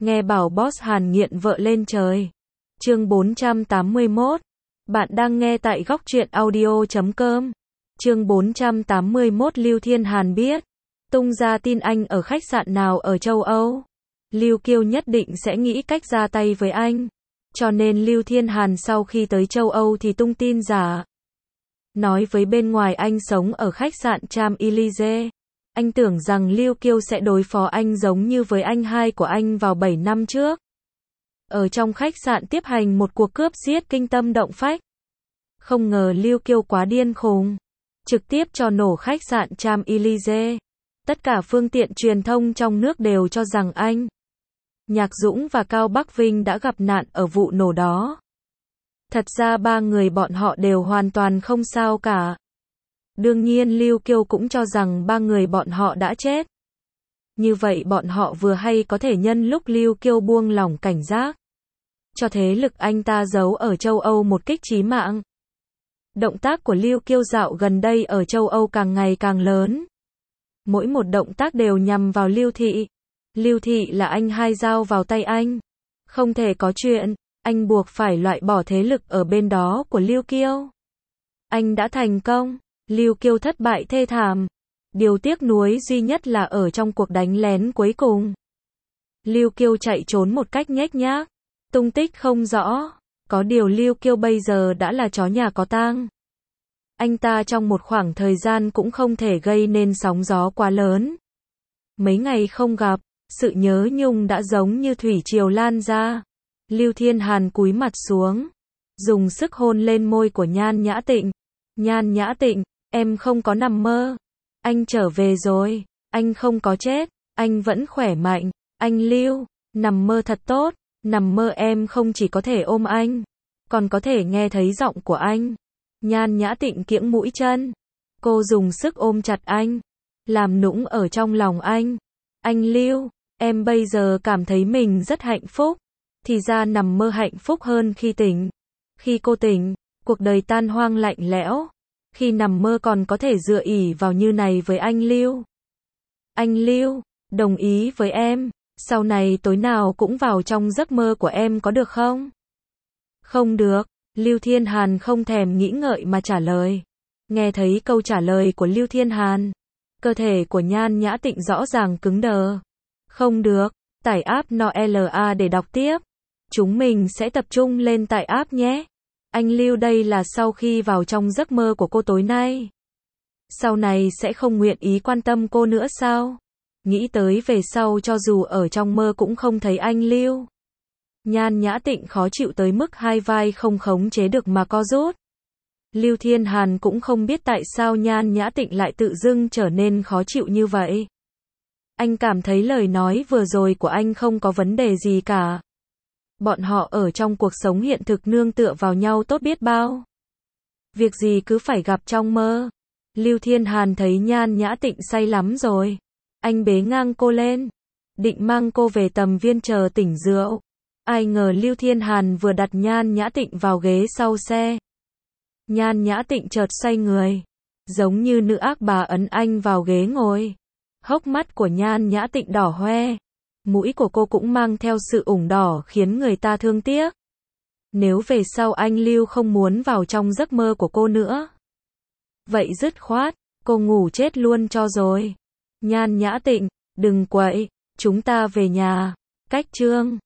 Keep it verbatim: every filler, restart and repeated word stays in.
Nghe bảo boss Hàn nghiện vợ lên trời. Chương bốn trăm tám mươi mốt. Bạn đang nghe tại góc truyện audio chấm com. Chương bốn trăm tám mươi mốt. Lưu Thiên Hàn biết tung ra tin anh ở khách sạn nào ở châu Âu, Lưu Kiêu nhất định sẽ nghĩ cách ra tay với anh. Cho nên Lưu Thiên Hàn sau khi tới châu Âu thì tung tin giả. Nói với bên ngoài anh sống ở khách sạn Champs-Élysées. Anh tưởng rằng Lưu Kiêu sẽ đối phó anh giống như với anh hai của anh vào bảy năm trước. Ở trong khách sạn tiếp hành một cuộc cướp giết kinh tâm động phách. Không ngờ Lưu Kiêu quá điên khùng. Trực tiếp cho nổ khách sạn Champs-Élysées. Tất cả phương tiện truyền thông trong nước đều cho rằng anh, Nhạc Dũng và Cao Bắc Vinh đã gặp nạn ở vụ nổ đó. Thật ra ba người bọn họ đều hoàn toàn không sao cả. Đương nhiên Lưu Kiêu cũng cho rằng ba người bọn họ đã chết. Như vậy bọn họ vừa hay có thể nhân lúc Lưu Kiêu buông lỏng cảnh giác, cho thế lực anh ta giấu ở châu Âu một kích chí mạng. Động tác của Lưu Kiêu dạo gần đây ở châu Âu càng ngày càng lớn. Mỗi một động tác đều nhằm vào Lưu Thị. Lưu Thị là anh hai dao vào tay anh. Không thể có chuyện, anh buộc phải loại bỏ thế lực ở bên đó của Lưu Kiêu. Anh đã thành công. Lưu Kiêu thất bại thê thảm. Điều tiếc nuối duy nhất là ở trong cuộc đánh lén cuối cùng, Lưu Kiêu chạy trốn một cách nhếch nhác, tung tích không rõ. Có điều Lưu Kiêu bây giờ đã là chó nhà có tang. Anh ta trong một khoảng thời gian cũng không thể gây nên sóng gió quá lớn. Mấy ngày không gặp, sự nhớ nhung đã giống như thủy triều lan ra. Lưu Thiên Hàn cúi mặt xuống, dùng sức hôn lên môi của Nhan Nhã Tịnh. Nhan Nhã Tịnh, em không có nằm mơ. Anh trở về rồi, anh không có chết, anh vẫn khỏe mạnh. Anh Lưu, nằm mơ thật tốt, nằm mơ em không chỉ có thể ôm anh, còn có thể nghe thấy giọng của anh. Nhan Nhã Tịnh kiễng mũi chân, cô dùng sức ôm chặt anh, làm nũng ở trong lòng anh. Anh Lưu, em bây giờ cảm thấy mình rất hạnh phúc. Thì ra nằm mơ hạnh phúc hơn khi tỉnh. Khi cô tỉnh, cuộc đời tan hoang lạnh lẽo. Khi nằm mơ còn có thể dựa ỉ vào như này với anh Lưu. Anh Lưu, đồng ý với em, sau này tối nào cũng vào trong giấc mơ của em có được không? Không được, Lưu Thiên Hàn không thèm nghĩ ngợi mà trả lời. Nghe thấy câu trả lời của Lưu Thiên Hàn, cơ thể của Nhan Nhã Tịnh rõ ràng cứng đờ. Không được, tải app en o la để đọc tiếp. Chúng mình sẽ tập trung lên tải app nhé. Anh Lưu, đây là sau khi vào trong giấc mơ của cô tối nay. Sau này sẽ không nguyện ý quan tâm cô nữa sao? Nghĩ tới về sau cho dù ở trong mơ cũng không thấy anh Lưu. Nhan Nhã Tịnh khó chịu tới mức hai vai không khống chế được mà co rút. Lưu Thiên Hàn cũng không biết tại sao Nhan Nhã Tịnh lại tự dưng trở nên khó chịu như vậy. Anh cảm thấy lời nói vừa rồi của anh không có vấn đề gì cả. Bọn họ ở trong cuộc sống hiện thực nương tựa vào nhau tốt biết bao. Việc gì cứ phải gặp trong mơ. Lưu Thiên Hàn thấy Nhan Nhã Tịnh say lắm rồi. Anh bế ngang cô lên, định mang cô về tầm viên chờ tỉnh rượu. Ai ngờ Lưu Thiên Hàn vừa đặt Nhan Nhã Tịnh vào ghế sau xe. Nhan Nhã Tịnh chợt xoay người, giống như nữ ác bà ấn anh vào ghế ngồi. Hốc mắt của Nhan Nhã Tịnh đỏ hoe. Mũi của cô cũng mang theo sự ửng đỏ khiến người ta thương tiếc. Nếu về sau anh Lưu không muốn vào trong giấc mơ của cô nữa, vậy dứt khoát, cô ngủ chết luôn cho rồi. Nhan Nhã Tịnh, đừng quậy, chúng ta về nhà. Cách chương